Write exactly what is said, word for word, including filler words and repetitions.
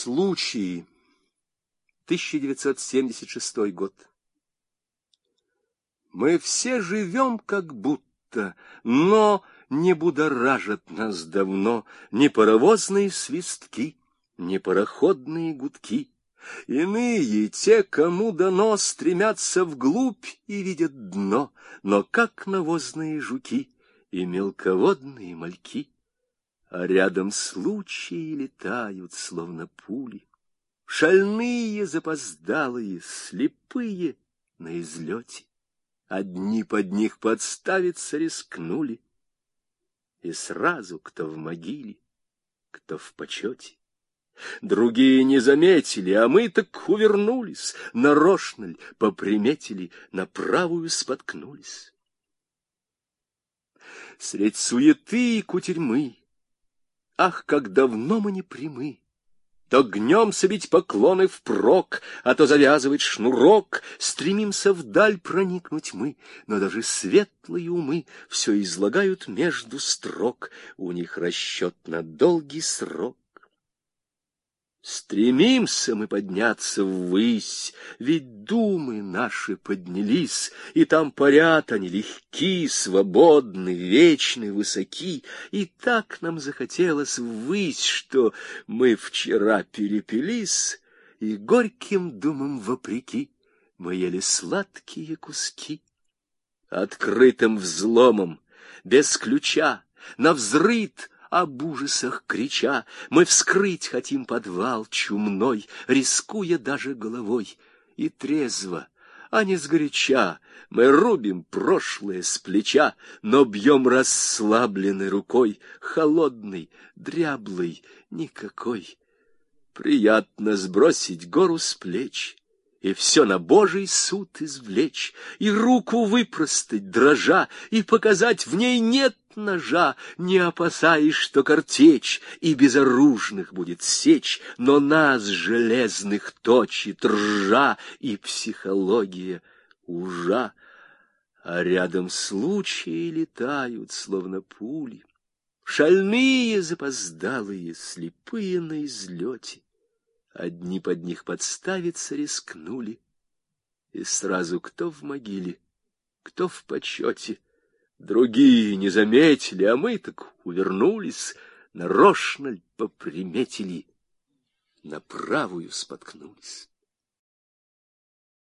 Случаи. тысяча девятьсот семьдесят шестой год. Мы все живем как будто, но не будоражат нас давно ни паровозные свистки, ни пароходные гудки. Иные, те, кому дано, стремятся вглубь и видят дно, но как навозные жуки и мелководные мальки. А рядом случаи летают, словно пули, шальные, запоздалые, слепые на излете. Одни под них подставиться рискнули, и сразу кто в могиле, кто в почете. Другие не заметили, а мы так увернулись, нарочно ль поприметили, на правую споткнулись. Средь суеты и кутерьмы, ах, как давно мы не прямы! То гнемся бить поклоны впрок, а то завязывать шнурок. Стремимся вдаль проникнуть мы, но даже светлые умы все излагают между строк, у них расчет на долгий срок. Стремимся мы подняться ввысь, ведь думы наши поднялись, и там парят они легки, свободны, вечны, высоки, и так нам захотелось ввысь, что мы вчера перепились, и горьким думам вопреки мы ели сладкие куски. Открытым взломом, без ключа, навзрыд, об ужасах крича, мы вскрыть хотим подвал чумной, рискуя даже головой. И трезво, а не сгоряча, мы рубим прошлое с плеча, но бьем расслабленной рукой, холодной, дряблой, никакой. Приятно сбросить гору с плеч и все на Божий суд извлечь, и руку выпростать, дрожа, и показать в ней нет ножа, не опасаясь, что картечь и безоружных будет сечь, но нас, железных, точит ржа и психология ужа. А рядом случаи летают, словно пули, шальные, запоздалые, слепые на излете. Одни под них подставиться рискнули, и сразу кто в могиле, кто в почете. Другие не заметили, а мы так увернулись, нарочно ль поприметили, на правую споткнулись.